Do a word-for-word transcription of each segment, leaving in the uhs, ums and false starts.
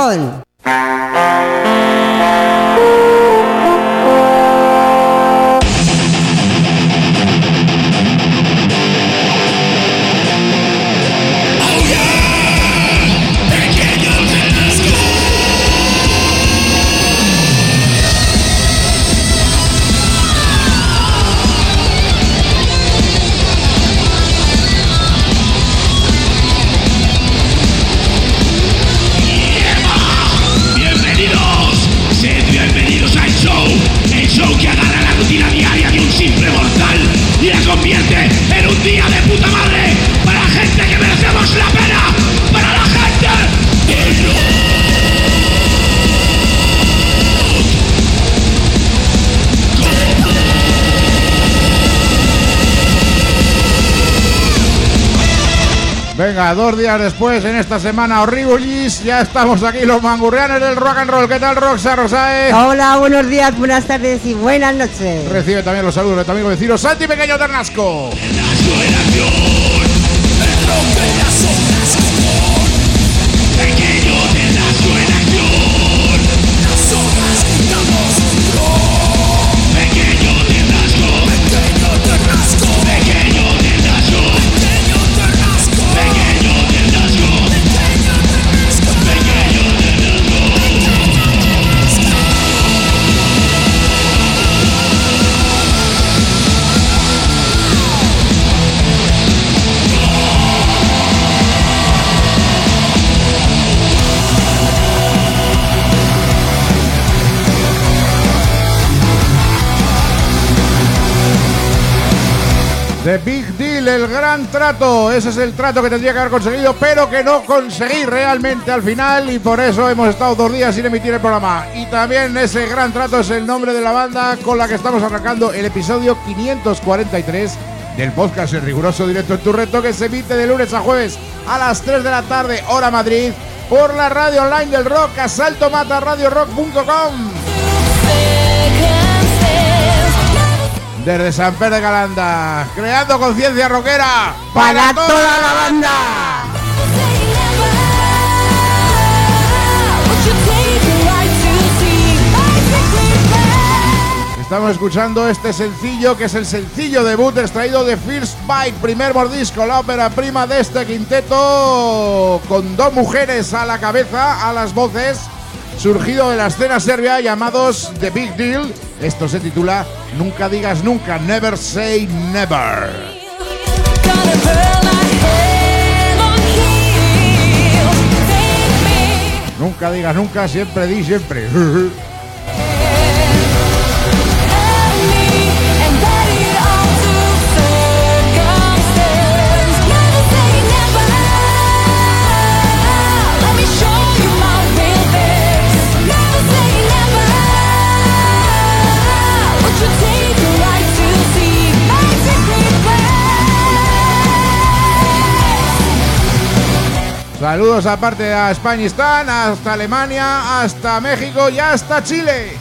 on. Venga, dos días después, en esta semana horribilis, ya estamos aquí los mangurrianes del rock and roll. ¿Qué tal, Roxa Rosae? Hola, buenos días, buenas tardes y buenas noches. Recibe también los saludos de tu amigo vecino Santi Pequeño Ternasco. The Big Deal, el gran trato. Ese es el trato que tendría que haber conseguido, pero que no conseguí realmente al final, y por eso hemos estado dos días sin emitir el programa. Y también ese gran trato es el nombre de la banda con la que estamos arrancando el episodio quinientos cuarenta y tres del podcast El Riguroso Directo en tu Reto, que se emite de lunes a jueves a las tres de la tarde, hora Madrid, por la radio online del rock, asalto mata radio rock punto com. Desde San Pedro de Calanda, creando conciencia rockera para, para toda la banda. Estamos escuchando este sencillo, que es el sencillo debut extraído de First Bite, primer mordisco, la ópera prima de este quinteto, con dos mujeres a la cabeza, a las voces, surgido de la escena serbia, llamados The Big Deal. Esto se titula Nunca digas nunca, Never Say Never. Nunca digas nunca, siempre di siempre. Saludos aparte a Españistán, hasta Alemania, hasta México y hasta Chile.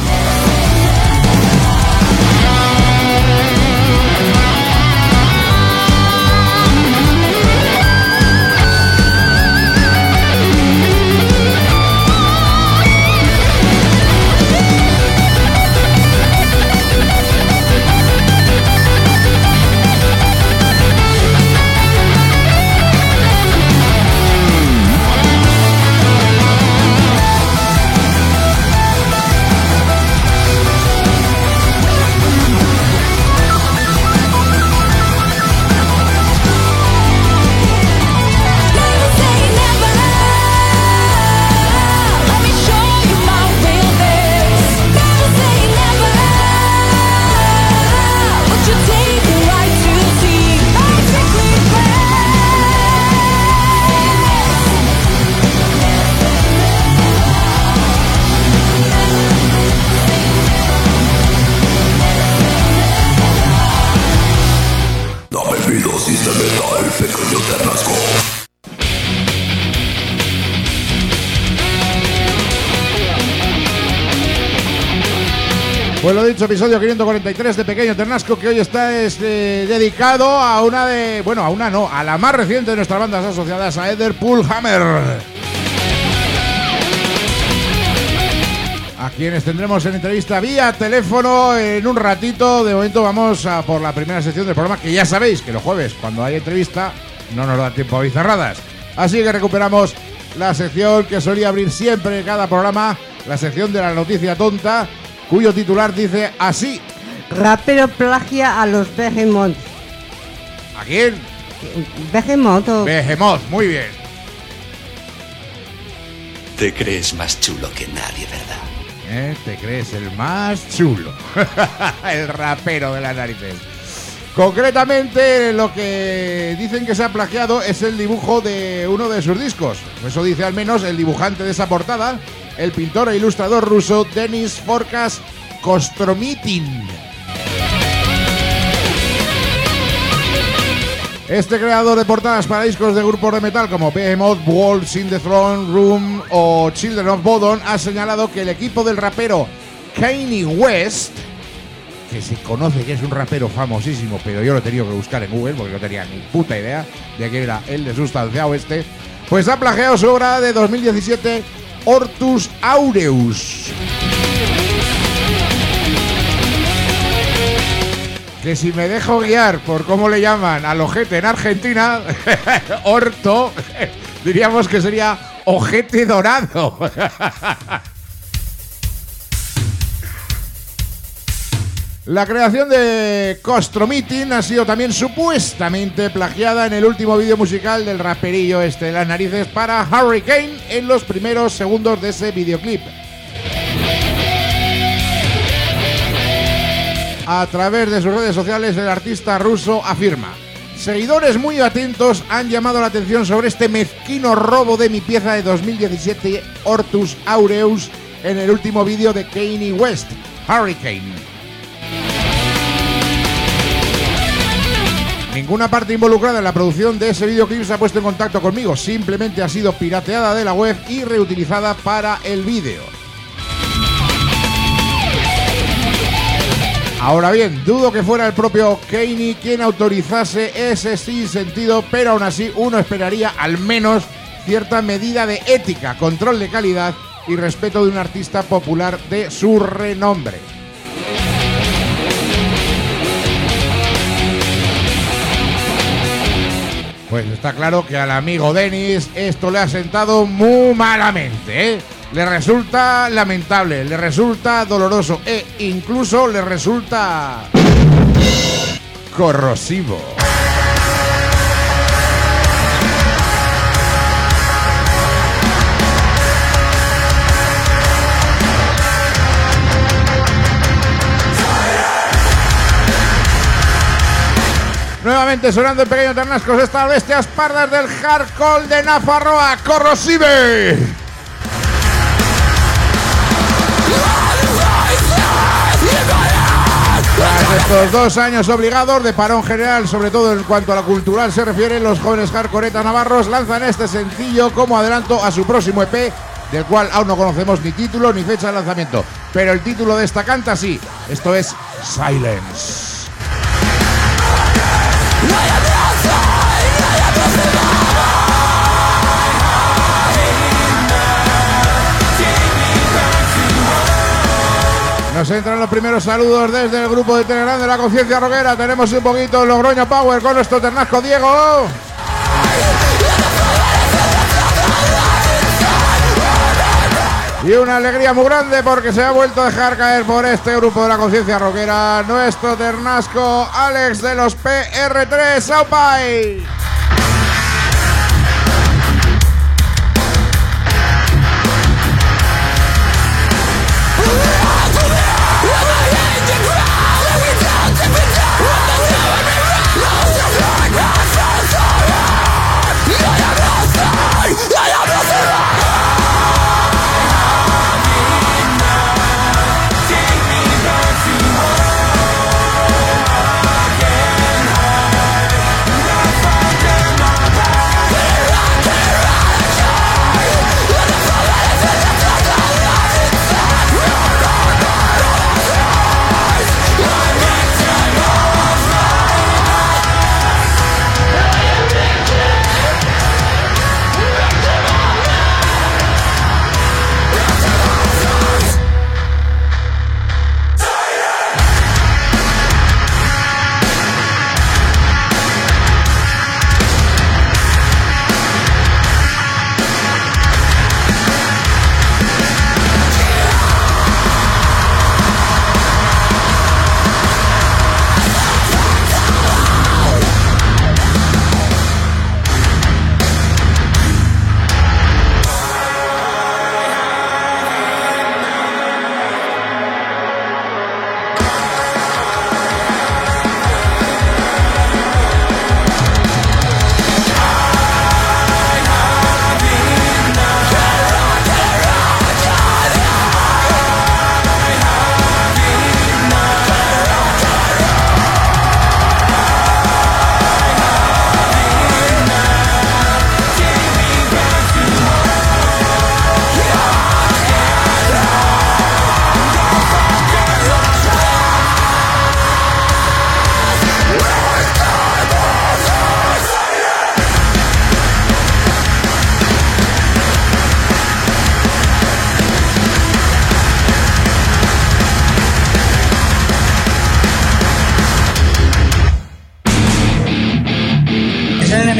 Pues lo dicho, episodio quinientos cuarenta y tres de Pequeño Ternasco, que hoy está este, dedicado a una de... Bueno, a una no, a la más reciente de nuestras bandas asociadas, a Eder Pullhammer. a quienes tendremos en entrevista vía teléfono en un ratito. De momento vamos a por la primera sección del programa, que ya sabéis que los jueves, cuando hay entrevista, no nos da tiempo a bizarradas. Así que recuperamos la sección que solía abrir siempre cada programa, la sección de la noticia tonta, cuyo titular dice así: rapero plagia a los Behemoth. ¿A quién? Behemoth o... Behemoth, muy bien. Te crees más chulo que nadie, ¿verdad? ¿Eh? Te crees el más chulo. El rapero de las narices. Concretamente, lo que dicen que se ha plagiado es el dibujo de uno de sus discos. Eso dice al menos el dibujante de esa portada, el pintor e ilustrador ruso Denis Forkas Kostromitin. Este creador de portadas para discos de grupos de metal como Behemoth, Wolves in the Throne Room o Children of Bodom ha señalado que el equipo del rapero Kanye West, que se conoce que es un rapero famosísimo, pero yo lo he tenido que buscar en Google porque no tenía ni puta idea de quién era el de Sustancia Oeste, pues ha plagiado su obra de dos mil diecisiete, Hortus Aureus. Que si me dejo guiar por cómo le llaman al ojete en Argentina, orto, diríamos que sería ojete dorado. La creación de Kostromitin ha sido también supuestamente plagiada en el último vídeo musical del raperillo este de las narices para Hurricane en los primeros segundos de ese videoclip. A través de sus redes sociales, el artista ruso afirma: seguidores muy atentos han llamado la atención sobre este mezquino robo de mi pieza de dos mil diecisiete, Hortus Aureus, en el último vídeo de Kanye West, Hurricane. Ninguna parte involucrada en la producción de ese videoclip se ha puesto en contacto conmigo, simplemente ha sido pirateada de la web y reutilizada para el vídeo. Ahora bien, dudo que fuera el propio Kanye quien autorizase ese sinsentido, pero aún así uno esperaría al menos cierta medida de ética, control de calidad y respeto de un artista popular de su renombre. Pues está claro que al amigo Denis esto le ha sentado muy malamente, ¿eh? Le resulta lamentable, le resulta doloroso e incluso le resulta corrosivo. Nuevamente sonando en Pequeño Ternascos estas bestias pardas del hardcore de Nafarroa, Corrosive. Tras estos dos años obligados de parón general, sobre todo en cuanto a la cultural se refiere, los jóvenes hardcoretas navarros lanzan este sencillo como adelanto a su próximo E P, del cual aún no conocemos ni título ni fecha de lanzamiento, pero el título de esta canta sí, esto es Silence. Nos entran los primeros saludos desde el grupo de Telegram de la Conciencia Rockera. Tenemos un poquito Logroño Power con nuestro ternasco Diego. Y una alegría muy grande porque se ha vuelto a dejar caer por este grupo de la Conciencia Rockera nuestro ternasco Alex de los P R tres Saupai.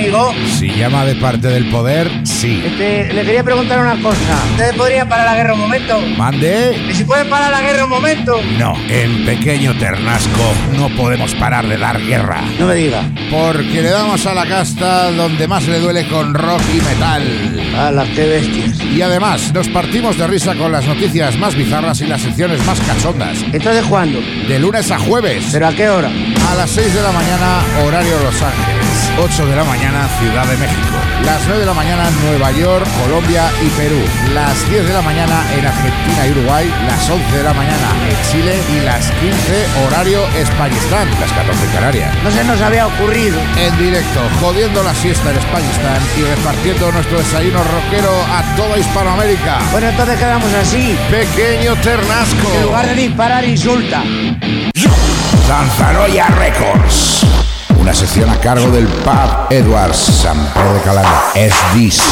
amigo? Si llama de parte del poder, sí. Este, le quería preguntar una cosa. ¿Ustedes podrían parar la guerra un momento? ¿Mande? ¿Y si pueden parar la guerra un momento? No, en Pequeño Ternasco no podemos parar de dar guerra. No me diga. Porque le damos a la casta donde más le duele con rock y metal. ¡Hala, qué bestias! Y además, nos partimos de risa con las noticias más bizarras y las secciones más cachondas. ¿Entonces cuándo? De lunes a jueves. ¿Pero a qué hora? A las seis de la mañana, horario Los Ángeles. ocho de la mañana, Ciudad de México. Las nueve de la mañana, Nueva York, Colombia y Perú. Las diez de la mañana en Argentina y Uruguay. Las once de la mañana en Chile. Y las quince, horario Españistán. Las catorce en Canarias. No se nos había ocurrido. En directo, jodiendo la siesta en Españistán y repartiendo nuestro desayuno rockero a toda Hispanoamérica. Bueno, entonces quedamos así. Pequeño Ternasco. En lugar de disparar, insulta. Zanzanoya Records. Una sección a cargo del Pub Edwards, San Pedro de Calanda, S D C.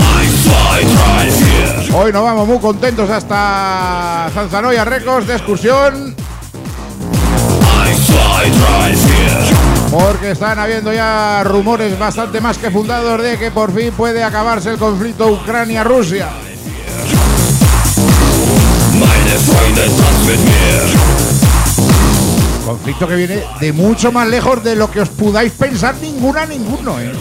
Hoy nos vamos muy contentos hasta Zanzanoya Records de excursión. Porque están habiendo ya rumores bastante más que fundados de que por fin puede acabarse el conflicto Ucrania-Rusia. Conflicto que viene de mucho más lejos de lo que os podáis pensar ninguna ninguno, ¿eh?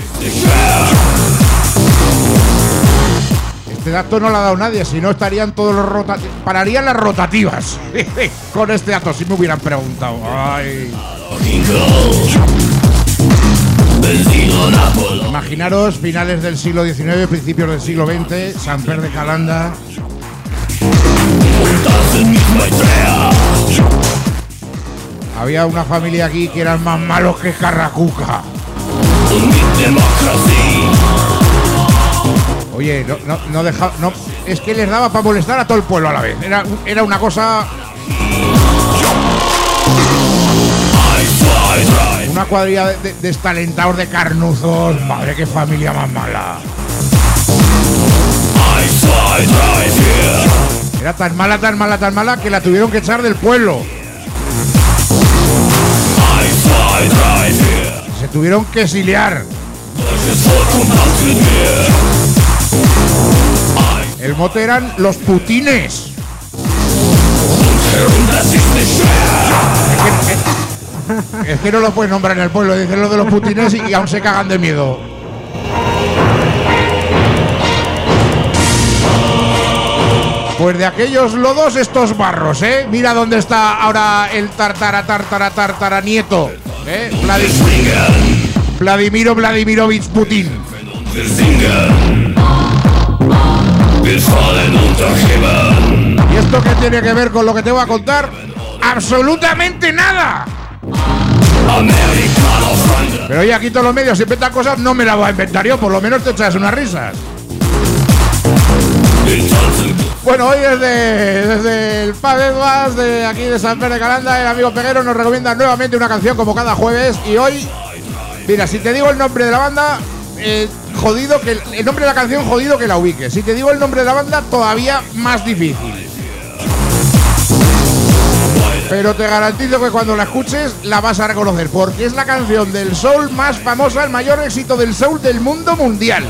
Este dato no lo ha dado nadie, si no estarían todos los rotativos, pararían las rotativas con este dato, si me hubieran preguntado. Ay. Imaginaros finales del siglo diecinueve, principios del siglo veinte, San Pedro de Calanda. Había una familia aquí que eran más malos que Carracuca. Oye, no, no, no deja, no, es que les daba para molestar a todo el pueblo a la vez. Era, era una cosa. Una cuadrilla de, de, destalentados de carnuzos. Madre, qué familia más mala. Era tan mala, tan mala, tan mala que la tuvieron que echar del pueblo. Se tuvieron que exiliar. El mote eran los putines. Es que, es que no los puedes nombrar en el pueblo. Dicen lo de los putines y, y aún se cagan de miedo. Pues de aquellos lodos estos barros, ¿eh? Mira dónde está ahora el tartara, tartara, tartara nieto, ¿eh? Vladimir, Vladimiro Vladimirovich Putin. ¿Y esto qué tiene que ver con lo que te voy a contar? ¡Absolutamente nada! Pero oye, aquí todos los medios inventan cosas, no me las voy a inventar yo, por lo menos te echas unas risas. Bueno, hoy desde, desde el Pub Edwards, de aquí de San Pedro de Calanda, el amigo Peguero nos recomienda nuevamente una canción como cada jueves. Y hoy, mira, si te digo el nombre de la banda, eh, jodido que el nombre de la canción, jodido que la ubiques. Si te digo el nombre de la banda, todavía más difícil. Pero te garantizo que cuando la escuches la vas a reconocer, porque es la canción del soul más famosa, el mayor éxito del soul del mundo mundial.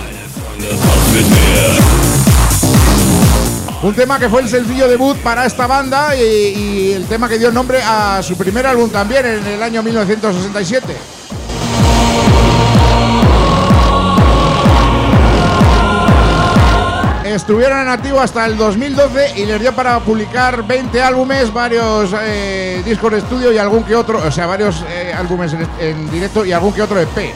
Un tema que fue el sencillo debut para esta banda y, y el tema que dio nombre a su primer álbum también en el año mil novecientos sesenta y siete. Estuvieron en activo hasta el dos mil doce y les dio para publicar veinte álbumes, varios eh, discos de estudio y algún que otro, o sea, varios eh, álbumes en, en directo y algún que otro E P.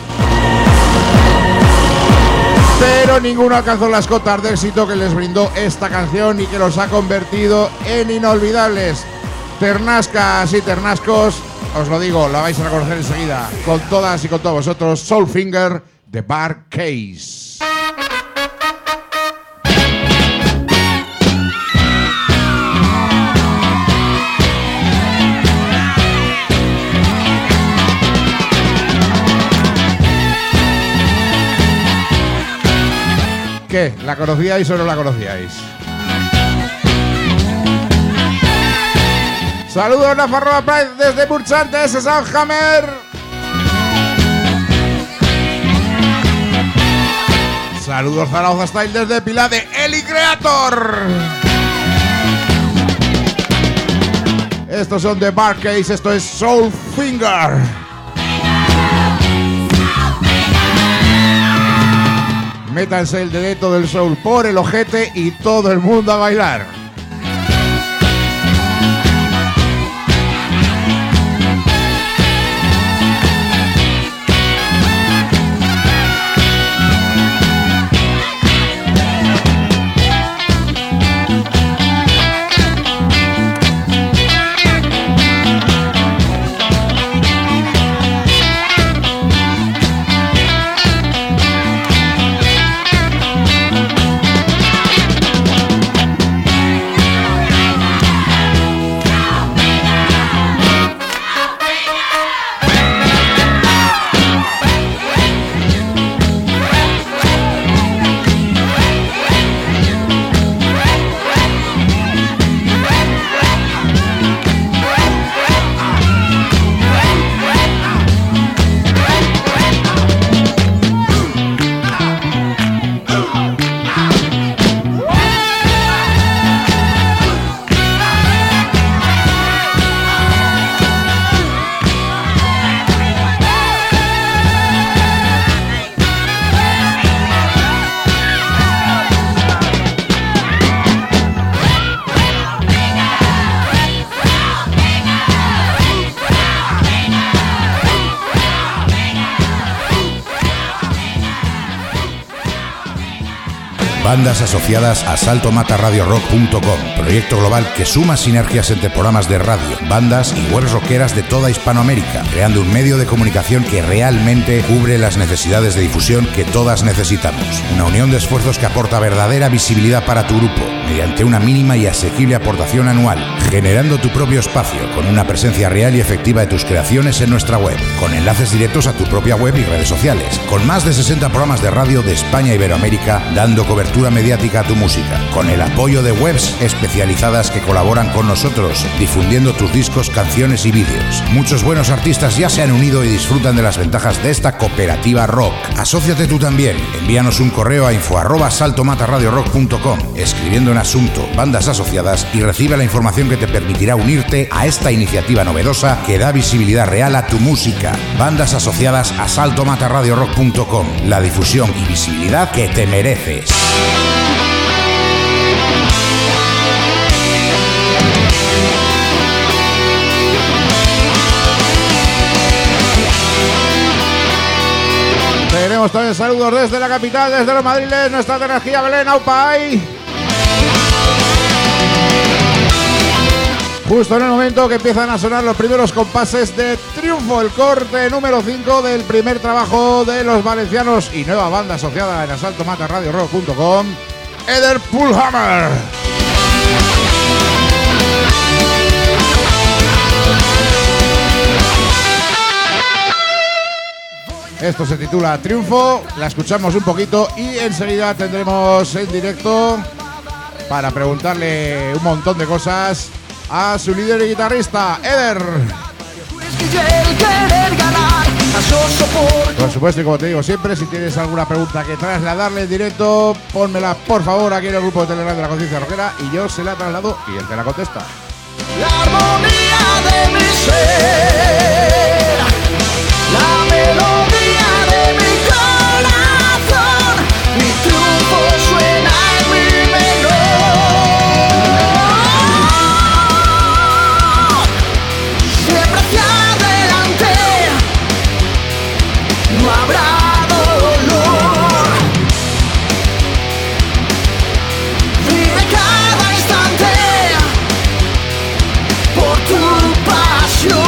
Pero ninguno alcanzó las cotas de éxito que les brindó esta canción y que los ha convertido en inolvidables. Ternascas y ternascos, os lo digo, la vais a reconocer enseguida. Con todas y con todos vosotros, Soulfinger de Bar Case. ¿Qué? ¿La conocíais o no la conocíais? Saludos Nafarroa Pride desde Burchantes, Soundhammer. Saludos Zaragoza Style desde Pilar de Eli Creator. Estos son The Bar Case, esto es Soul Finger. Métanse el dedito del soul por el ojete y todo el mundo a bailar. Bandas asociadas a salto mata radio rock punto com, proyecto global que suma sinergias entre programas de radio, bandas y webs rockeras de toda Hispanoamérica, creando un medio de comunicación que realmente cubre las necesidades de difusión que todas necesitamos. Una unión de esfuerzos que aporta verdadera visibilidad para tu grupo, mediante una mínima y asequible aportación anual, generando tu propio espacio con una presencia real y efectiva de tus creaciones en nuestra web, con enlaces directos a tu propia web y redes sociales, con más de sesenta programas de radio de España e Iberoamérica dando cobertura mediática a tu música, con el apoyo de webs especializadas que colaboran con nosotros, difundiendo tus discos, canciones y vídeos. Muchos buenos artistas ya se han unido y disfrutan de las ventajas de esta cooperativa rock. Asóciate tú también. Envíanos un correo a info arroba salto mata radio rock punto com, escribiendo en asunto bandas asociadas, y recibe la información que te permitirá unirte a esta iniciativa novedosa que da visibilidad real a tu música. Bandas asociadas a salto mata radio rock punto com, la difusión y visibilidad que te mereces. Tenemos también saludos desde la capital, desde los madriles, nuestra energía Belén Aupay. Justo en el momento que empiezan a sonar los primeros compases de Triunfo, el corte número cinco del primer trabajo de los valencianos y nueva banda asociada en asalto mata radio rock punto com, Eder Pullhammer. Esto se titula Triunfo, la escuchamos un poquito y enseguida tendremos en directo para preguntarle un montón de cosas a su líder y guitarrista, Eder. Por supuesto, y como te digo siempre, si tienes alguna pregunta que trasladarle en directo, pónmela por favor aquí en el grupo de Telegram de la Conciencia Rockera y yo se la traslado y él te la contesta. La armonía de mi ser, la melodía de mi corazón, mi triunfo suena en mi menor. Siempre hacia adelante, no habrá dolor. Vive cada instante por tu pasión.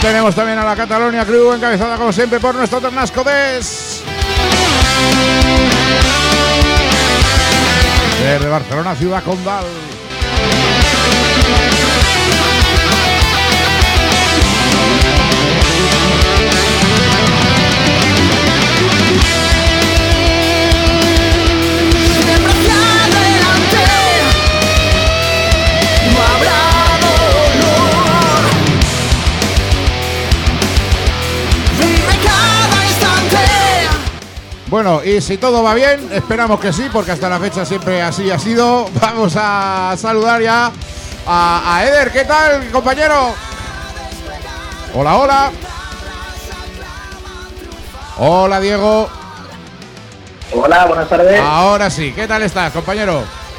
tenemos también a la Catalonia Crew, encabezada como siempre por nuestro Ternasco Des. Desde Barcelona, ciudad condal. Bueno, y si todo va bien, esperamos que sí, porque hasta la fecha siempre así ha sido. Vamos a saludar ya a, a Eder. ¿Qué tal, compañero? Hola, hola. Hola, Diego. Hola, buenas tardes. Ahora sí, ¿qué tal estás, compañero?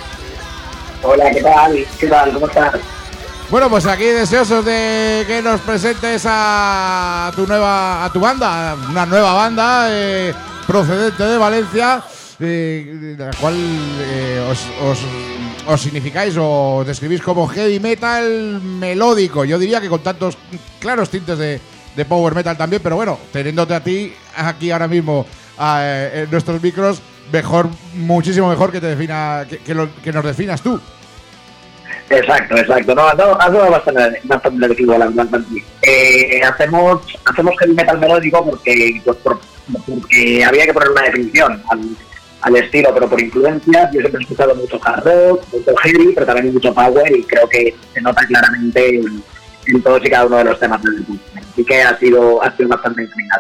Hola, ¿qué tal? ¿Qué tal? ¿Cómo estás? Bueno, pues aquí deseosos de que nos presentes a tu nueva, a tu banda, una nueva banda eh, procedente de Valencia, eh, la cual eh, os, os, os significáis o describís como heavy metal melódico. Yo diría que con tantos claros tintes de, de power metal también, pero bueno, teniéndote a ti aquí ahora mismo eh, en nuestros micros, mejor, muchísimo mejor que te defina, que, que, lo, que nos definas tú. Exacto, exacto. No, no, ha sido bastante, bastante definido la verdad. Eh, hacemos, hacemos heavy metal melódico porque, pues, por, porque había que poner una definición al, al estilo, pero por influencia. Yo siempre he escuchado mucho hard rock, mucho heavy, pero también mucho power, y creo que se nota claramente en, en todos y cada uno de los temas del grupo. Así que ha sido, ha sido bastante inclinado.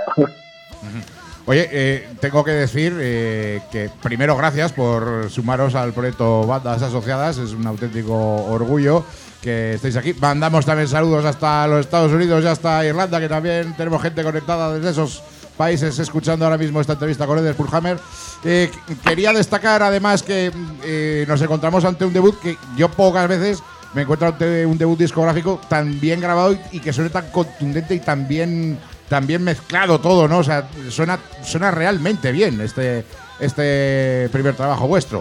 Oye, eh, tengo que decir eh, que primero gracias por sumaros al proyecto Bandas Asociadas, es un auténtico orgullo que estéis aquí. Mandamos también saludos hasta los Estados Unidos y hasta Irlanda, que también tenemos gente conectada desde esos países escuchando ahora mismo esta entrevista con Eder Pulhammer. Eh, quería destacar además que eh, nos encontramos ante un debut que yo pocas veces me encuentro ante un debut discográfico tan bien grabado y, y que suene tan contundente y tan bien... También mezclado todo, ¿no? O sea, suena, suena realmente bien este, este primer trabajo vuestro.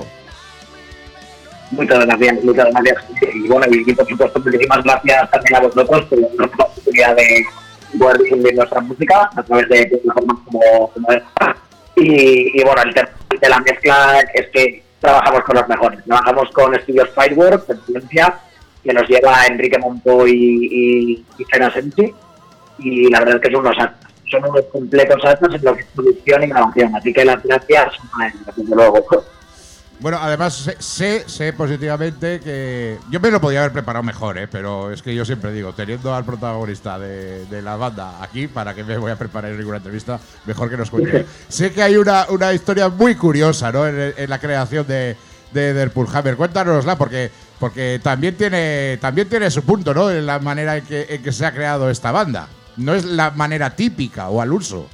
Muchas gracias, muchas gracias. Y bueno, y por supuesto, muchísimas gracias también a vosotros por la oportunidad de poder difundir nuestra música a través de plataformas como, como esta. Y, y bueno, el tema de la mezcla es que trabajamos con los mejores. Trabajamos con estudios Fireworks, en Valencia, que nos lleva Enrique Monto y, y, y Fera Sensi. Y la verdad es que son unos actos, son unos completos actos en lo que es producción y grabación, así que las gracias son a él, desde luego. Bueno, además sé, sé, sé positivamente que yo me lo podía haber preparado mejor, ¿eh? Pero es que yo siempre digo, teniendo al protagonista de, de la banda aquí, ¿para qué me voy a preparar en ninguna entrevista? Mejor que nos cuente. Sé que hay una, una historia muy curiosa, ¿no? En, en la creación de, de Eder Pulhammer. Cuéntanosla, porque porque también tiene también tiene su punto, ¿no? En la manera en que, en que se ha creado esta banda. No es la manera típica o al uso.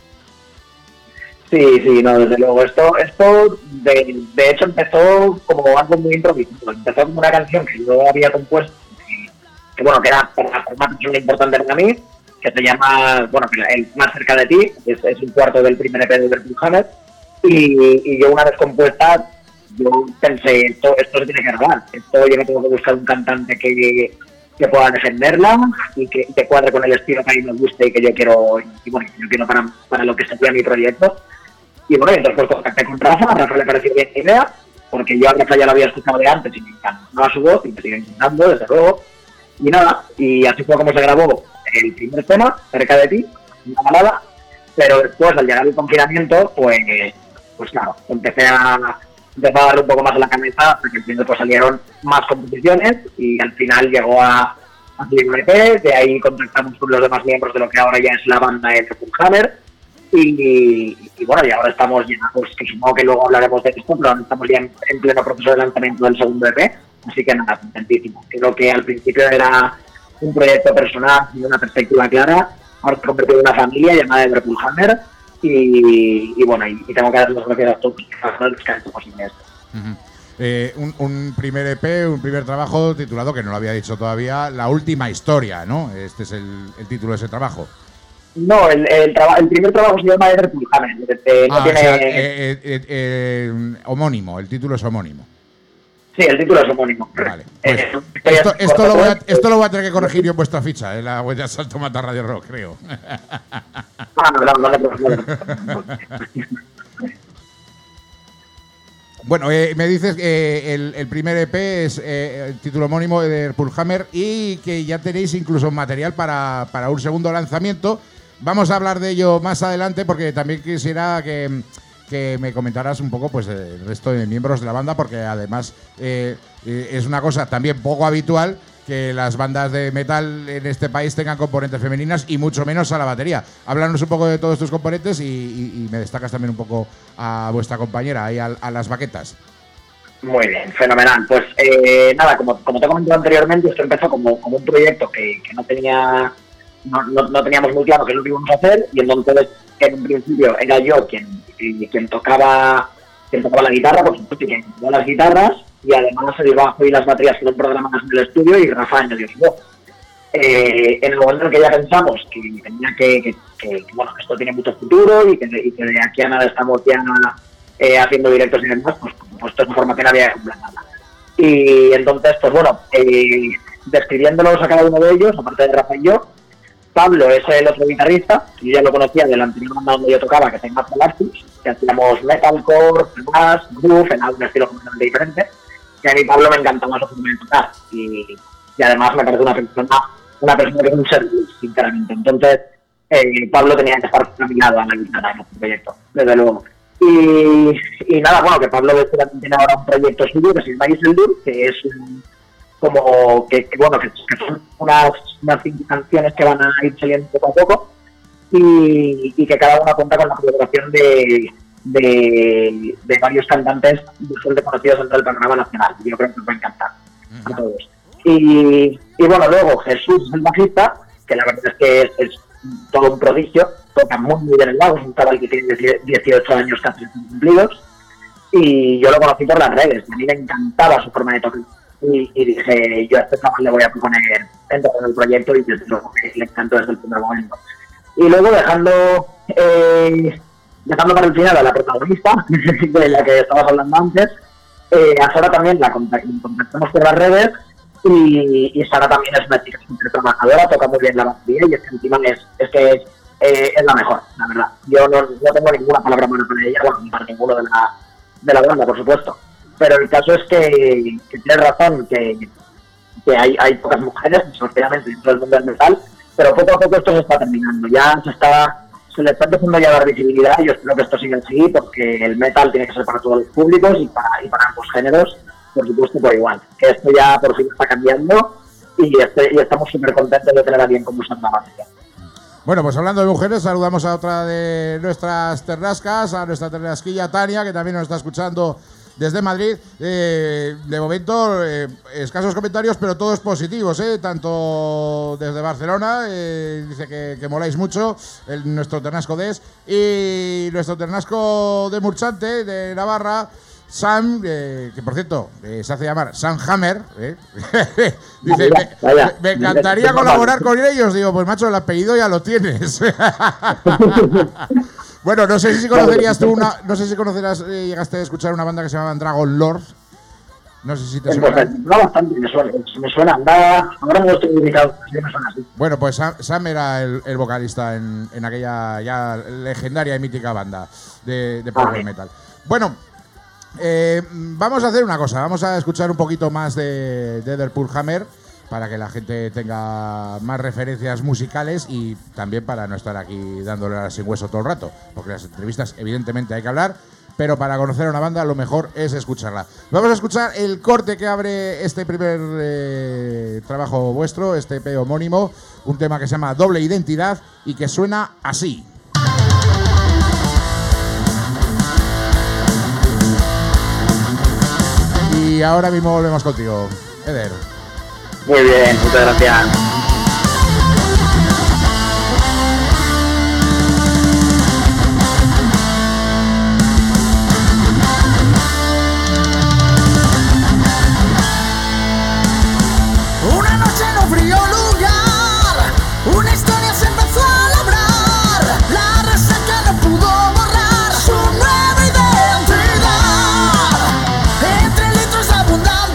Sí, sí, no, desde luego. Esto, esto de, de hecho empezó como algo muy improvisado. Empezó como una canción que yo había compuesto, que, que bueno, que era para una persona importante para mí, que se llama, bueno, el Más cerca de ti, es, es un cuarto del primer E P de Eder Pulhammer, y, y yo una vez compuesta, yo pensé, esto, esto se tiene que grabar. Esto yo no tengo que buscar un cantante que... que pueda defenderla y que, que cuadre con el estilo que a mí me guste y que yo quiero, y bueno, que yo quiero para, para lo que sería mi proyecto. Y bueno, entonces pues contacté con Rafa, a Rafa le pareció bien la idea, porque yo a Rafa ya lo había escuchado de antes y me encantaba su voz y me sigue encantando, desde luego. Y nada, y así fue como se grabó el primer tema, Cerca de ti, una balada, pero después al llegar el confinamiento, pues, pues claro, empecé a... empezó a darle un poco más a la cabeza, porque al final pues salieron más composiciones y al final llegó a, a salir un E P, de ahí contactamos con los demás miembros de lo que ahora ya es la banda de Pulhammer y, y, y bueno, y ahora estamos ya, pues que supongo que luego hablaremos de esto, pero estamos ya en, en pleno proceso de lanzamiento del segundo E P, así que nada, contentísimo. Creo que al principio era un proyecto personal y una perspectiva clara, ahora se ha convertido en una familia llamada de Pulhammer. Y, y bueno, y, y tengo que dar las gracias a todos los que han hecho posible esto. Uh-huh. eh, un, un primer E P, un primer trabajo titulado, que no lo había dicho todavía, La Última Historia, ¿no? Este es el, el título de ese trabajo. No, el, el, traba, el primer trabajo se llama Eder Pulhammer. Eh, no ah, tiene... o sea, eh, eh, eh, eh, homónimo, el título es homónimo. Sí, el título es homónimo. Vale. Pues, eh, esto, esto, lo voy a, esto lo voy a tener que corregir yo en vuestra ficha, en la web de Salto Mata Radio Rock, creo. Ah, no, no, no, no, no, no. Bueno, eh, me dices que eh, el, el primer E P es eh, el título homónimo de Pulhammer y que ya tenéis incluso material para, para un segundo lanzamiento. Vamos a hablar de ello más adelante porque también quisiera que, que me comentaras un poco pues el resto de miembros de la banda, porque además eh, eh, es una cosa también poco habitual que las bandas de metal en este país tengan componentes femeninas y mucho menos a la batería. Háblanos un poco de todos tus componentes y, y, y me destacas también un poco a vuestra compañera, ahí a, a las baquetas. Muy bien, fenomenal. Pues eh, nada, como, como te he comentado anteriormente, esto empezó como, como un proyecto que, que no tenía no, no, no teníamos muy claro qué es lo que íbamos a hacer, y entonces en un principio era yo quien, quien tocaba quien tocaba la guitarra, por supuesto, y quien tocaba las guitarras, y además el bajo y las baterías que eran programadas en el estudio, y Rafa añadió su voz. Eh, en el momento en que ya pensamos que tenía que, que, que, que bueno, que esto tiene mucho futuro y que, y que de aquí a nada estamos ya eh, haciendo directos y demás, pues por supuesto esa formación había que completarla. Y entonces, pues bueno, eh, describiéndolos a cada uno de ellos, aparte de Rafa y yo, Pablo es el otro guitarrista, yo ya lo conocía de la anterior banda donde yo tocaba, que se llama Galactus, que hacíamos metalcore, bass, groove, en algún estilo completamente diferente, que a mí Pablo me encantaba su forma de tocar, y, y además me parece una persona, una persona que es un servicio, sinceramente. Entonces, eh, Pablo tenía que estar familiado a la guitarra en este proyecto, desde luego. Y, y nada, bueno, que Pablo de también tiene ahora un proyecto suyo que se llama Isildur, que es un, como que, que bueno, que, que son unas, unas cinco canciones que van a ir saliendo poco a poco, y, y que cada una cuenta con la colaboración de, de, de varios cantantes bastante conocidos dentro del panorama nacional. Yo creo que nos va a encantar a todos. Y, y bueno, luego Jesús es el bajista, que la verdad es que es, es todo un prodigio, toca muy muy bien el bajo, es un chaval que tiene dieciocho años casi cumplidos, y yo lo conocí por las redes, a mí me encantaba su forma de tocar. Y, y dije, yo a este chaval le voy a proponer dentro del proyecto, y desde luego que le encantó desde el primer momento. Y luego dejando eh, dejando para el final a la protagonista, de la que estabas hablando antes, eh, a Sara también la contactamos por las redes, y, y Sara también es una chica súper trabajadora, toca muy bien la batería, y es que encima es, es que es, eh, es la mejor, la verdad. Yo no, no tengo ninguna palabra buena para ella, bueno, ni para ninguno de la, de la banda, por supuesto. Pero el caso es que, que tienes razón, que, que hay, hay pocas mujeres, desgraciadamente, dentro del mundo del metal, pero poco a poco esto se está terminando. Ya se está, se le está empezando ya a dar visibilidad, y yo espero que esto siga así, porque el metal tiene que ser para todos los públicos y para, y para ambos géneros, por supuesto, por igual. Que esto ya por fin está cambiando, y, este, y estamos súper contentos de tener a alguien como Sandra Vázquez. Bueno, pues hablando de mujeres, saludamos a otra de nuestras ternascas, a nuestra ternasquilla Tania, que también nos está escuchando desde Madrid. Eh, de momento, eh, escasos comentarios, pero todos positivos, ¿eh? Tanto desde Barcelona, eh, dice que, que moláis mucho, el, nuestro ternasco Des, y nuestro ternasco de Murchante, de Navarra, Sam, eh, que por cierto, eh, se hace llamar Sam Hammer, ¿eh? Dice, me, me, me encantaría colaborar con ellos. Digo, pues macho, el apellido ya lo tienes. Bueno, no sé si conocerías tú una, no sé si conocerás, eh, llegaste a escuchar una banda que se llama Dragon Lord. No sé si te suena. No, bastante, me suena, me suena, anda, ahora no estoy ubicado, me suena así. Bueno, pues Sam, Sam era el, el vocalista en, en aquella ya legendaria y mítica banda de, de power ah, metal. Bueno, eh, vamos a hacer una cosa, vamos a escuchar un poquito más de, de The Pulhammer, para que la gente tenga más referencias musicales y también para no estar aquí dándole a sin hueso todo el rato, porque las entrevistas evidentemente hay que hablar, pero para conocer a una banda lo mejor es escucharla. Vamos a escuchar el corte que abre este primer eh, trabajo vuestro, este E P homónimo, un tema que se llama Doble Identidad y que suena así. Y ahora mismo volvemos contigo, Eder. Muy bien, muchas gracias. Una noche en un frío lugar, una historia se empezó a labrar. La resaca no pudo borrar su nueva identidad. Entre litros de abundancia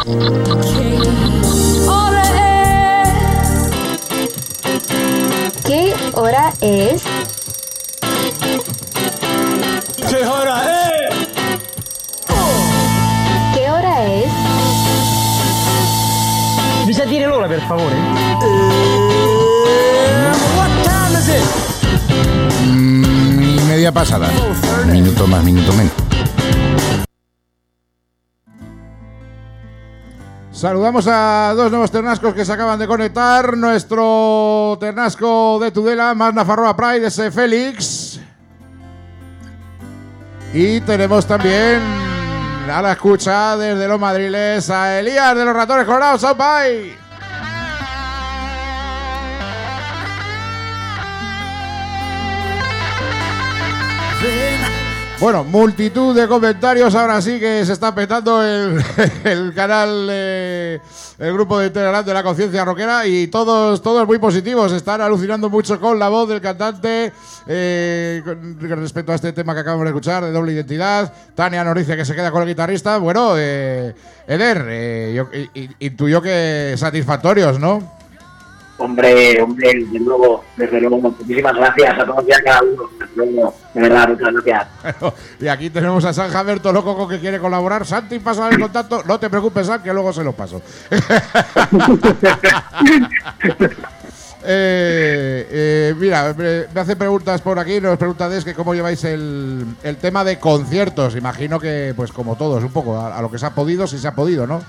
¿Qué hora es? ¿Qué hora es? ¿Qué hora es? Mi sa dire l'ora, per favore? Mm, y media pasada. Minuto más, minuto menos. Saludamos a dos nuevos ternascos que se acaban de conectar. Nuestro ternasco de Tudela, más Nafarroa Pride, ese Félix. Y tenemos también a la escucha desde los madriles a Elías de los Ratones Colorados. ¡South by! Bueno, multitud de comentarios. Ahora sí que se está petando el, el canal, eh, el grupo de Telegram de la Conciencia Rockera, y todos, todos muy positivos. Están alucinando mucho con la voz del cantante eh, con respecto a este tema que acabamos de escuchar, de doble identidad. Tania nos dice que se queda con el guitarrista. Bueno, eh, Eder, eh, yo, intuyo que satisfactorios, ¿no? Hombre, hombre, de nuevo, desde luego, muchísimas gracias a todos y a cada uno. Desde luego, de verdad, muchas gracias. Bueno, y aquí tenemos a San Jaberto Loco con que quiere colaborar. Santi, pasa el contacto. No te preocupes, San, que luego se lo paso. eh, eh, mira, me hace preguntas por aquí. Nos pregunta Des que cómo lleváis el, el tema de conciertos. Imagino que, pues como todos, un poco a, a lo que se ha podido, si se ha podido, ¿no?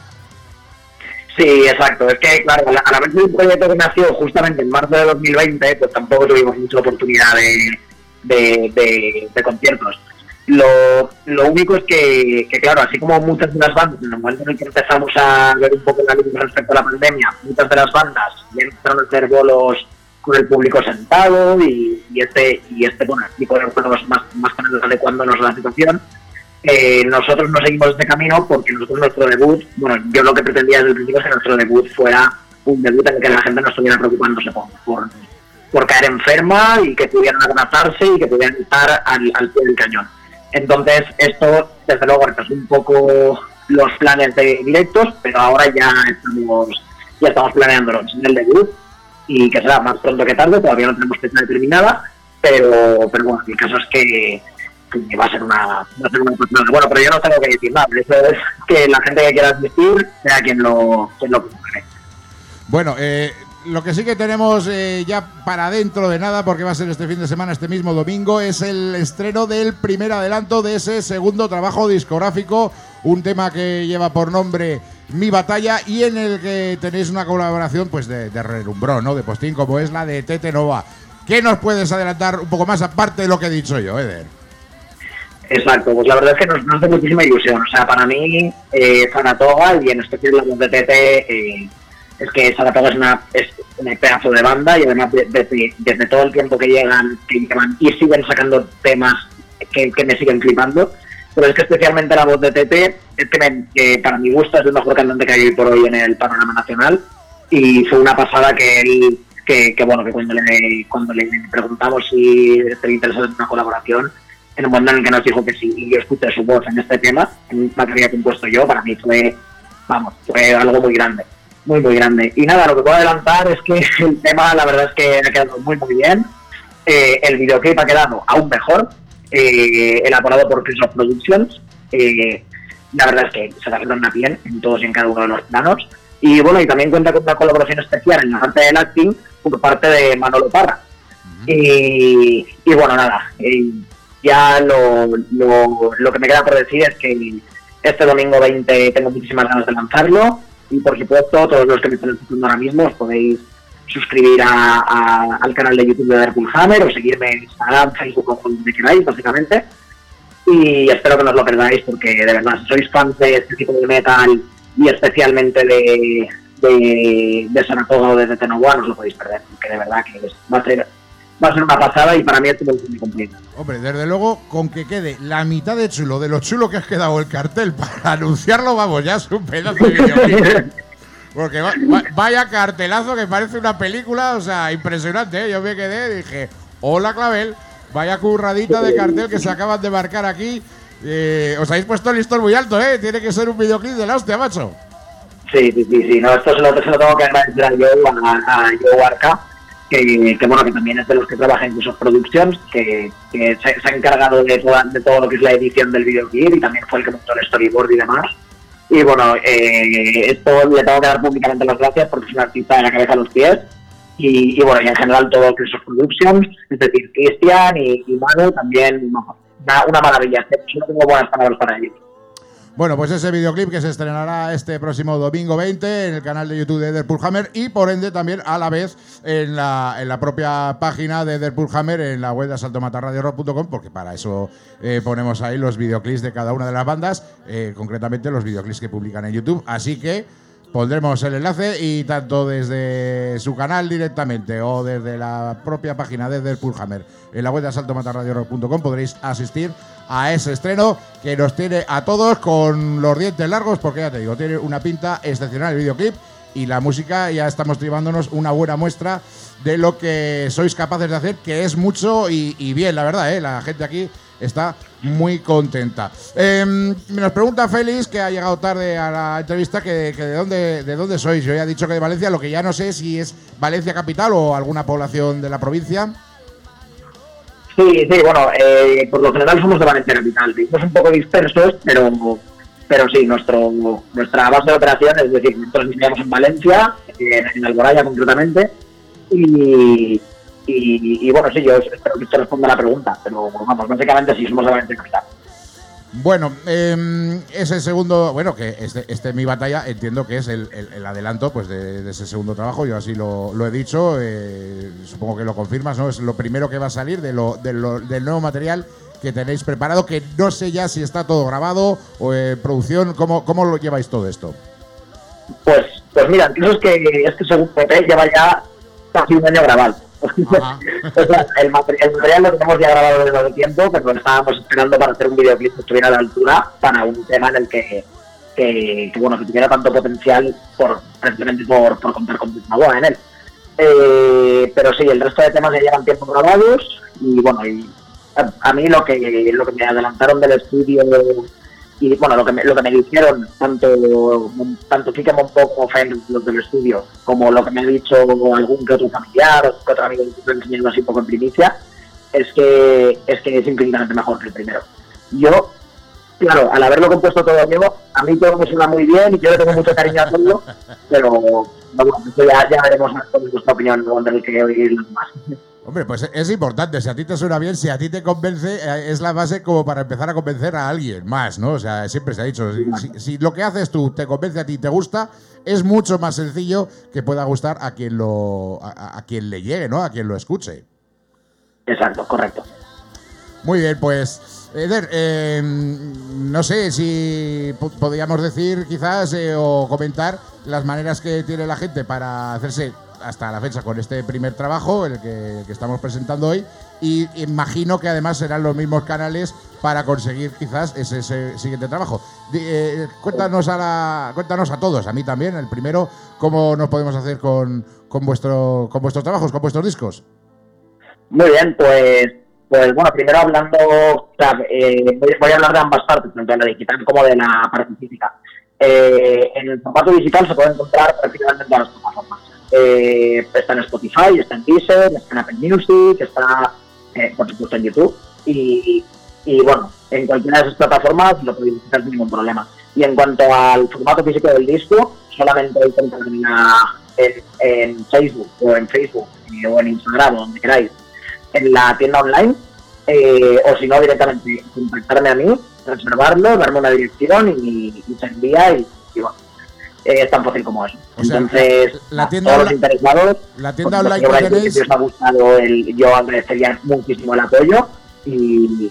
Sí, exacto. Es que, claro, a la vez de un proyecto que nació justamente en marzo de dos mil veinte, pues tampoco tuvimos mucha oportunidad de, de, de, de conciertos. Lo, lo único es que, que, claro, así como muchas de las bandas, en el momento en el que empezamos a ver un poco la luz respecto a la pandemia, muchas de las bandas ya empezaron a hacer bolos con el público sentado y, y este, y este bueno, tipo de bolos más, más adecuándonos a la situación. Eh, nosotros no seguimos este camino porque nosotros nuestro debut, bueno, yo lo que pretendía desde el principio es que nuestro debut fuera un debut en el que la gente no estuviera preocupándose por, por, por caer enferma y que pudieran abrazarse y que pudieran estar al, al pie del cañón. Entonces esto, desde luego, retrasó un poco los planes de directos, pero ahora ya estamos, ya estamos planeándolo en el debut y que será más pronto que tarde, todavía no tenemos fecha determinada, pero, pero bueno, el caso es que que va a ser una, va a ser una persona. Bueno, pero yo no tengo que decir nada, eso es que la gente que quiera asistir sea quien lo, quien lo compre. Bueno, eh, lo que sí que tenemos eh, ya para dentro de nada, porque va a ser este fin de semana, este mismo domingo, es el estreno del primer adelanto de ese segundo trabajo discográfico, un tema que lleva por nombre Mi Batalla y en el que tenéis una colaboración pues de, de relumbrón, ¿no? De postín, como es la de Tete Nova. ¿Qué nos puedes adelantar un poco más aparte de lo que he dicho yo, Eder? Exacto, pues la verdad es que nos, nos hace muchísima ilusión. O sea, para mí, eh, Saratoga, y en especial la voz de Tete, eh, es que Saratoga es una es un pedazo de banda y además de, de, de, desde todo el tiempo que llegan, que llevan y siguen sacando temas que, que me siguen flipando. Pero es que especialmente la voz de Tete, es que, me, que para mi gusto es el mejor cantante que hay hoy por hoy en el panorama nacional. Y fue una pasada que él, que, que bueno, que cuando le, cuando le preguntamos si estaría interesado en una colaboración, en el momento en el que nos dijo que sí, y yo escuché su voz en este tema, en un tema que había compuesto yo, para mí fue, vamos, fue algo muy grande, muy, muy grande. Y nada, lo que puedo adelantar es que el tema, la verdad es que ha quedado muy, muy bien. Eh, el videoclip ha quedado aún mejor, eh, elaborado por Chris Rock Productions. Eh, la verdad es que se la perdona bien en todos y en cada uno de los planos. Y bueno, y también cuenta con una colaboración especial en la parte del acting por parte de Manolo Parra. Uh-huh. Y, y bueno, nada, eh, ya lo, lo, lo que me queda por decir es que este domingo veinte tengo muchísimas ganas de lanzarlo y por supuesto todos los que me están escuchando ahora mismo os podéis suscribir a, a, al canal de YouTube de Deadpool Hammer o seguirme en Instagram, Facebook o donde queráis básicamente, y espero que no os lo perdáis porque de verdad si sois fans de este tipo de metal y especialmente de, de, de Saratoga o de Tete Nova no os lo podéis perder porque de verdad que va a ser Va a ser una pasada y para mí esto es muy completo. Hombre, desde luego, con que quede la mitad de chulo de lo chulo que has quedado el cartel para anunciarlo, vamos, ya es un pedazo de videoclip. Porque va, va, vaya cartelazo que parece una película, o sea, impresionante, ¿eh? Yo me quedé y dije, hola Clavel, vaya curradita de cartel que se acaban de marcar aquí. Eh, os habéis puesto el listón muy alto, ¿eh? Tiene que ser un videoclip de la hostia, macho. Sí, sí, sí, sí. No, esto se lo, se lo tengo que agradecer a Joe, a, a Joe Arca, que, que bueno, que también es de los que trabaja en Usos Productions, que, que se, se ha encargado de, toda, de todo lo que es la edición del videoclip y también fue el que montó el storyboard y demás. Y bueno, eh, esto le tengo que dar públicamente las gracias porque es un artista de la cabeza a los pies. Y, y bueno, y en general todo lo que es Productions, es decir, Cristian y, y Manu también, no, una, una maravilla. No tengo buenas palabras para ellos. Bueno, pues ese videoclip que se estrenará este próximo domingo veinte en el canal de YouTube de Ederpool Hammer y por ende también a la vez en la, en la propia página de Ederpool Hammer en la web de asalto mata radio rock punto com, porque para eso eh, ponemos ahí los videoclips de cada una de las bandas, eh, concretamente los videoclips que publican en YouTube. Así que pondremos el enlace y tanto desde su canal directamente o desde la propia página de Ederpool Hammer en la web de asalto mata radio rock punto com podréis asistir a ese estreno que nos tiene a todos con los dientes largos, porque ya te digo, tiene una pinta excepcional el videoclip y la música. Ya estamos llevándonos una buena muestra de lo que sois capaces de hacer, que es mucho y, y bien, la verdad, ¿eh? La gente aquí está muy contenta. Eh, nos pregunta Félix, que ha llegado tarde a la entrevista, que, que de dónde de dónde sois. Yo ya he dicho que de Valencia, lo que ya no sé si es Valencia capital o alguna población de la provincia. Sí, sí, bueno, eh, por lo general somos de Valencia capital. Somos un poco dispersos, pero pero sí, nuestro nuestra base de operaciones, es decir, nosotros vivíamos en Valencia, en, en Alboraya concretamente, y, y, y bueno, sí, yo espero que esto responda a la pregunta, pero vamos, básicamente sí, somos de Valencia capital. Bueno, eh, ese segundo, bueno, que este, este Mi Batalla entiendo que es el, el, el adelanto pues de, de ese segundo trabajo, yo así lo, lo he dicho, eh, supongo que lo confirmas, ¿no? Es lo primero que va a salir de lo, de lo, del nuevo material que tenéis preparado, que no sé ya si está todo grabado o en producción. ¿Cómo, cómo lo lleváis todo esto? Pues, pues mira, es que este segundo E P lleva ya casi un año grabado. O sea, el, material, el material lo tenemos ya grabado desde hace tiempo, pero lo estábamos esperando para hacer un videoclip que estuviera a la altura para un tema en el que, que, que bueno, que tuviera tanto potencial por precisamente por, por contar con Bismagua en él. Eh, pero sí, el resto de temas ya llevan tiempo grabados y bueno, y a, a mí lo que lo que me adelantaron del estudio y bueno, lo que me, lo que me dijeron tanto tanto Kike Monpó como Fen, los del estudio, como lo que me ha dicho algún que otro familiar o que otro amigo que estoy enseñando así un poco en primicia, es que es que es infinitamente mejor que el primero. Yo, claro, al haberlo compuesto todo yo, a mí todo me suena muy bien y yo le tengo mucho cariño a todo, pero bueno, ya, ya veremos con nuestra opinión cuando el que oír más. Hombre, pues es importante, si a ti te suena bien, si a ti te convence, es la base como para empezar a convencer a alguien más, ¿no? O sea, siempre se ha dicho, si, si, si lo que haces tú te convence a ti y te gusta, es mucho más sencillo que pueda gustar a quien lo a, a quien le llegue, ¿no? A quien lo escuche. Exacto, correcto. Muy bien, pues, Eder, eh, no sé si p- podríamos decir quizás eh, o comentar las maneras que tiene la gente para hacerse hasta la fecha con este primer trabajo, el que, el que estamos presentando hoy, y imagino que además serán los mismos canales para conseguir quizás ese, ese siguiente trabajo. Eh, cuéntanos a la, cuéntanos a todos, a mí también, el primero, cómo nos podemos hacer con, con, vuestro, con vuestros trabajos, con vuestros discos. Muy bien, pues, pues bueno, primero hablando, o sea, eh, voy, voy a hablar de ambas partes, tanto de la digital como de la parte física. Eh, en el formato digital se puede encontrar prácticamente en todas las plataformas. Eh, está en Spotify, está en Deezer, está en Apple Music, está eh, por supuesto en YouTube y, y bueno, en cualquiera de esas plataformas lo podéis hacer sin ningún problema. Y en cuanto al formato físico del disco, solamente hay que entrar en, en, en Facebook o en Facebook o en Instagram o donde queráis, en la tienda online, eh, o si no directamente contactarme a mí, reservarlo, darme una dirección y, y se envía y, y bueno. Eh, es tan fácil como eso. O sea, entonces, la tienda todos los interesados, la tienda pues, online que tenéis, si os ha gustado, el, yo agradecería muchísimo el apoyo y,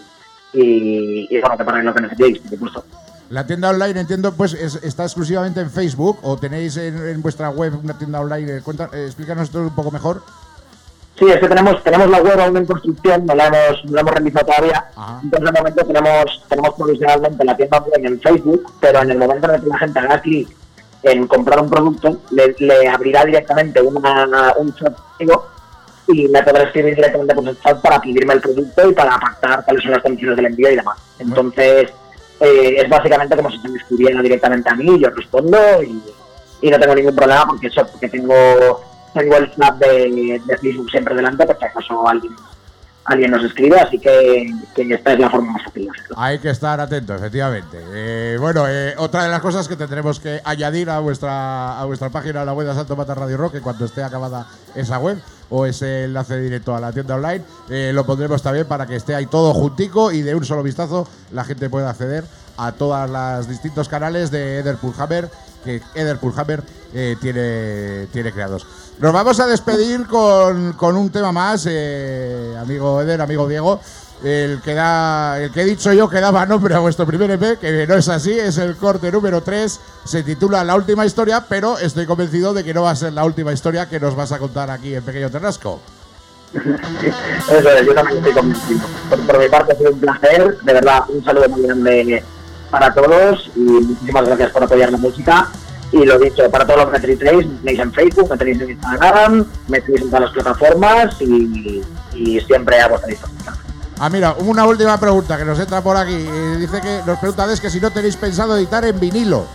y, y bueno, que para lo que necesitéis, por supuesto. La tienda online, entiendo, pues es, está exclusivamente en Facebook o tenéis en, en vuestra web una tienda online. Cuenta, eh, explícanos esto un poco mejor. Sí, es que tenemos tenemos la web aún en construcción, no la hemos, no la hemos realizado todavía. Ajá. Entonces, de momento tenemos tenemos provisionalmente la tienda online en Facebook, pero en el momento en el que la gente haga clic en comprar un producto, le, le abrirá directamente una, un chat conmigo y me podrá escribir directamente por el chat para pedirme el producto y para pactar cuáles son las condiciones del envío y demás. Entonces, eh, es básicamente como si se me escribiera directamente a mí, yo respondo y, y no tengo ningún problema porque eso, porque tengo, tengo el snap de, de Facebook siempre delante, por si acaso alguien, alguien nos escribe, así que, que esta es la forma más fácil de hacerlo. Hay que estar atento, efectivamente. Eh, bueno, eh, otra de las cosas que tendremos que añadir a vuestra a vuestra página, a la web de Asalto Mata Radio Rock, en cuanto esté acabada esa web o ese enlace directo a la tienda online, eh, lo pondremos también para que esté ahí todo juntico y de un solo vistazo la gente pueda acceder a todos los distintos canales de Eder Pullhammer que Eder Pullhammer eh, tiene, tiene creados. Nos vamos a despedir con, con un tema más, eh, amigo Eder, amigo Diego. El que, da, el que he dicho yo que daba nombre a vuestro primer E P, que no es así, es el corte número tres, se titula La Última Historia, pero estoy convencido de que no va a ser la última historia que nos vas a contar aquí en Pequeño Ternasco. Eso es, yo también estoy convencido. Por, por mi parte ha sido un placer, de verdad, un saludo muy grande para todos y muchísimas gracias por apoyar la música. Y lo dicho, para todos los que me tenéis, me tenéis en Facebook, me tenéis en Instagram, me tenéis en todas las plataformas y, y siempre a vuestra disposición. Ah, mira, una última pregunta que nos entra por aquí. Eh, dice que nos pregunta es que si no tenéis pensado editar en vinilo.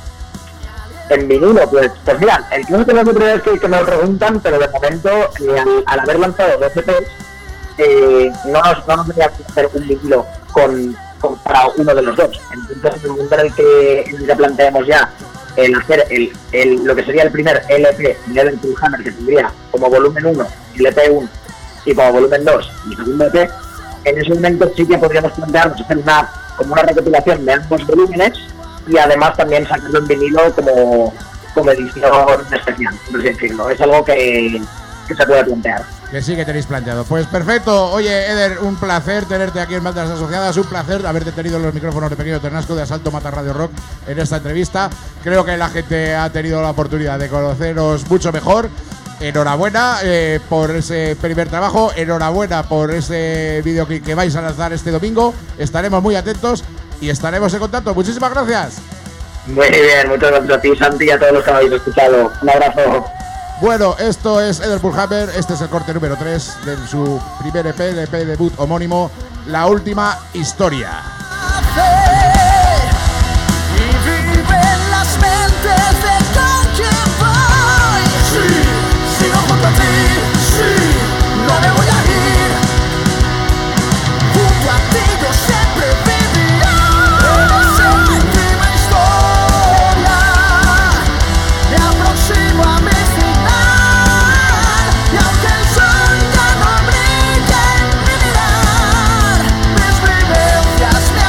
En vinilo, pues, pues mira, el que no tengo la primera vez que, que me lo preguntan, pero de momento, eh, al, al haber lanzado dos E Pes, eh, no nos no nos tenía que hacer un vinilo con, con, para uno de los dos. Entonces, en el momento en el que, en el que planteemos ya el hacer el, el, lo que sería el primer L P de Eder Pullhammer, que tendría como volumen uno, L P uno, y como volumen dos, mi segundo E P, en ese momento sí que podríamos plantearnos hacer una, como una recopilación de ambos volúmenes y además también sacarlo en vinilo como, como edición especial, por así decirlo. Es algo que, que se puede plantear. Que sí que tenéis planteado. Pues perfecto. Oye, Eder, un placer tenerte aquí en Bandas Asociadas, un placer haberte tenido en los micrófonos de Pequeño Ternasco de Asalto Mata Radio Rock en esta entrevista. Creo que la gente ha tenido la oportunidad de conoceros mucho mejor. Enhorabuena eh, por ese primer trabajo, enhorabuena por ese videoclip que vais a lanzar este domingo. Estaremos muy atentos y estaremos en contacto. Muchísimas gracias. Muy bien, muchas gracias a ti, Santi, y a todos los que me habéis escuchado. Un abrazo. Bueno, esto es Eder Pullhammer, este es el corte número tres de su primer E P, el E P debut homónimo, La Última Historia. Y viven las mentes de quien voy. Sí, sigo junto a ti, sí, no me voy a ir. Junto a ti yo siempre viviré esa última historia. Me aproximo a mi final y aunque el sol ya no brille en mi mirar, mis vivencias me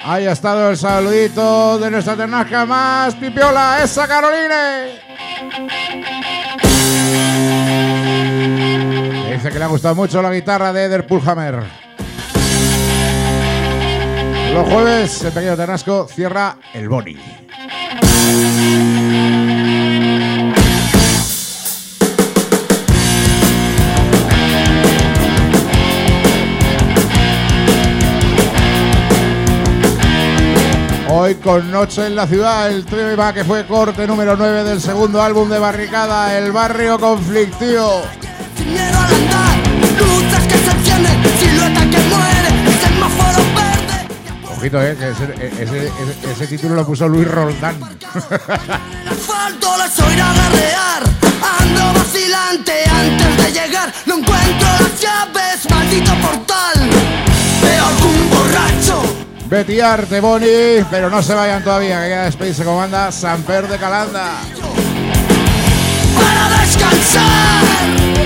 Ahí ha estado el saludito de nuestra ternasca más pipiola, esa Caroline. Dice que le ha gustado mucho la guitarra de Eder Pullhammer. Los jueves, el pequeño ternasco cierra el Boni. Hoy con Noche en la Ciudad, el tema que fue corte número nueve del segundo álbum de Barricada, El Barrio Conflictivo. Sin miedo al andar, luces que se encienden, silueta que muere, el semáforo verde. Ojito, eh, que ese, ese, ese, ese título lo puso Luis Roldán. El asfalto les oiré agarrear, ando vacilante antes de llegar, no encuentro las llaves, maldito portal, veo algún borracho. Betiarte, Boni, pero no se vayan todavía, que queda despedirse como anda Samper de Calanda. Para descansar.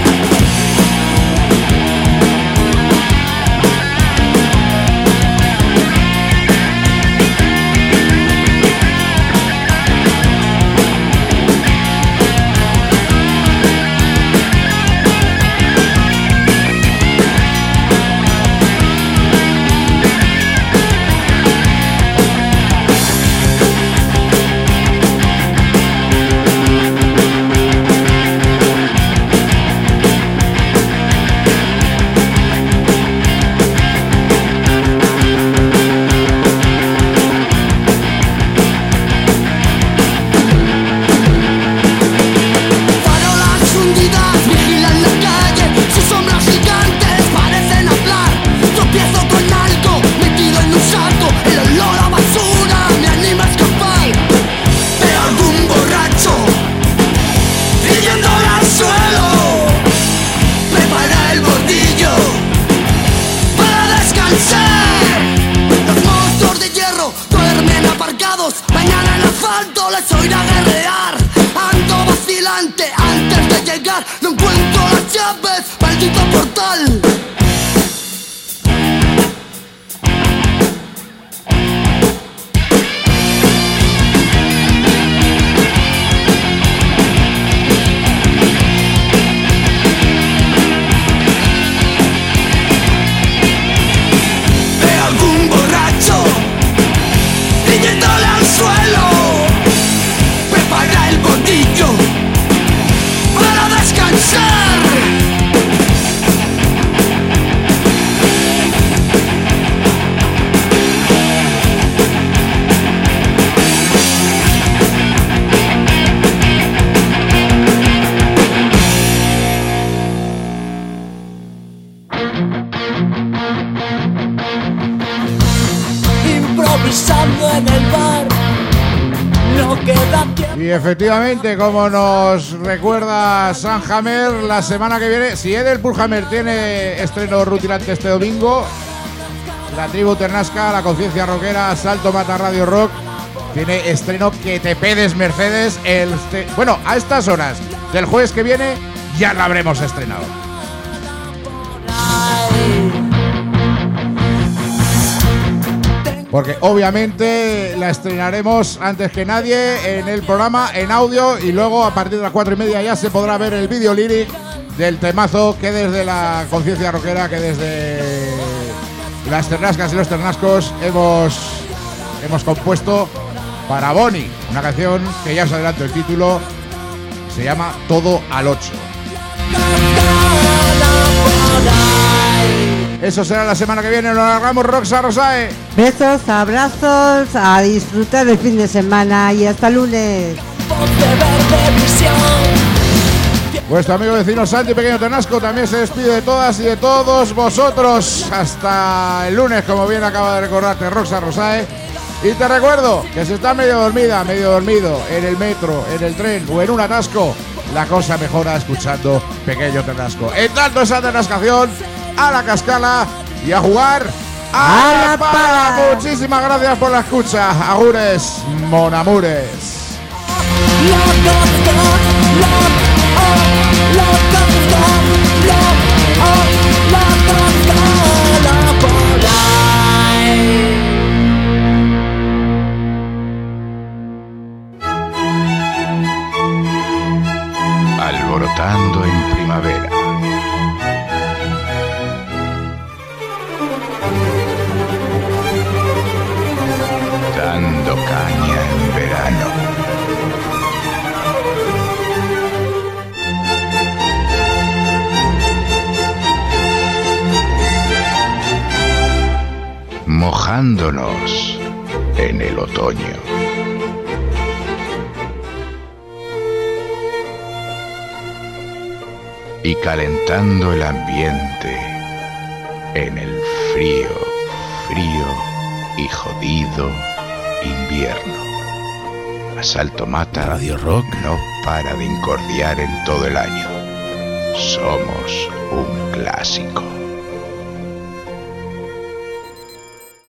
Mañana en asfalto les oiré agarrear, ando vacilante antes de llegar, no encuentro las llaves, maldito portal. Veo algún borracho riñéndole al suelo, prepara el bondillo para descansar. Improvisando en el bar, no queda tiempo. Y efectivamente, como nos recuerda Sanhammer, la semana que viene, si Eder Pullhammer tiene estreno rutilante este domingo, la tribu Ternasca, la conciencia rockera, Salto Mata Radio Rock, tiene estreno que te pedes Mercedes. El este... Bueno, a estas horas del jueves que viene ya la habremos estrenado. Porque obviamente la estrenaremos antes que nadie en el programa en audio, y luego a partir de las cuatro y media ya se podrá ver el vídeo lyric del temazo que desde la conciencia rockera, que desde las Ternascas y los Ternascos hemos, hemos compuesto para Boni, una canción que ya os adelanto el título, se llama Todo al ocho. Eso será la semana que viene. Nos largamos, Roxa Rosae. Besos, abrazos, a disfrutar el fin de semana y hasta lunes. Vuestro amigo vecino Santi Pequeño Ternasco también se despide de todas y de todos vosotros. Hasta el lunes, como bien acaba de recordarte Roxa Rosae. Y te recuerdo que si estás medio dormida, medio dormido, en el metro, en el tren o en un atasco, la cosa mejora escuchando Pequeño Ternasco. En tanto esa ternascación, a la cascala y a jugar a, a la pala. Muchísimas gracias por la escucha. Agures, monamures. mojándonos en el otoño. Y calentando el ambiente en el frío, frío y jodido invierno. Asalto Mata Radio Rock no para de incordiar en todo el año. Somos un clásico.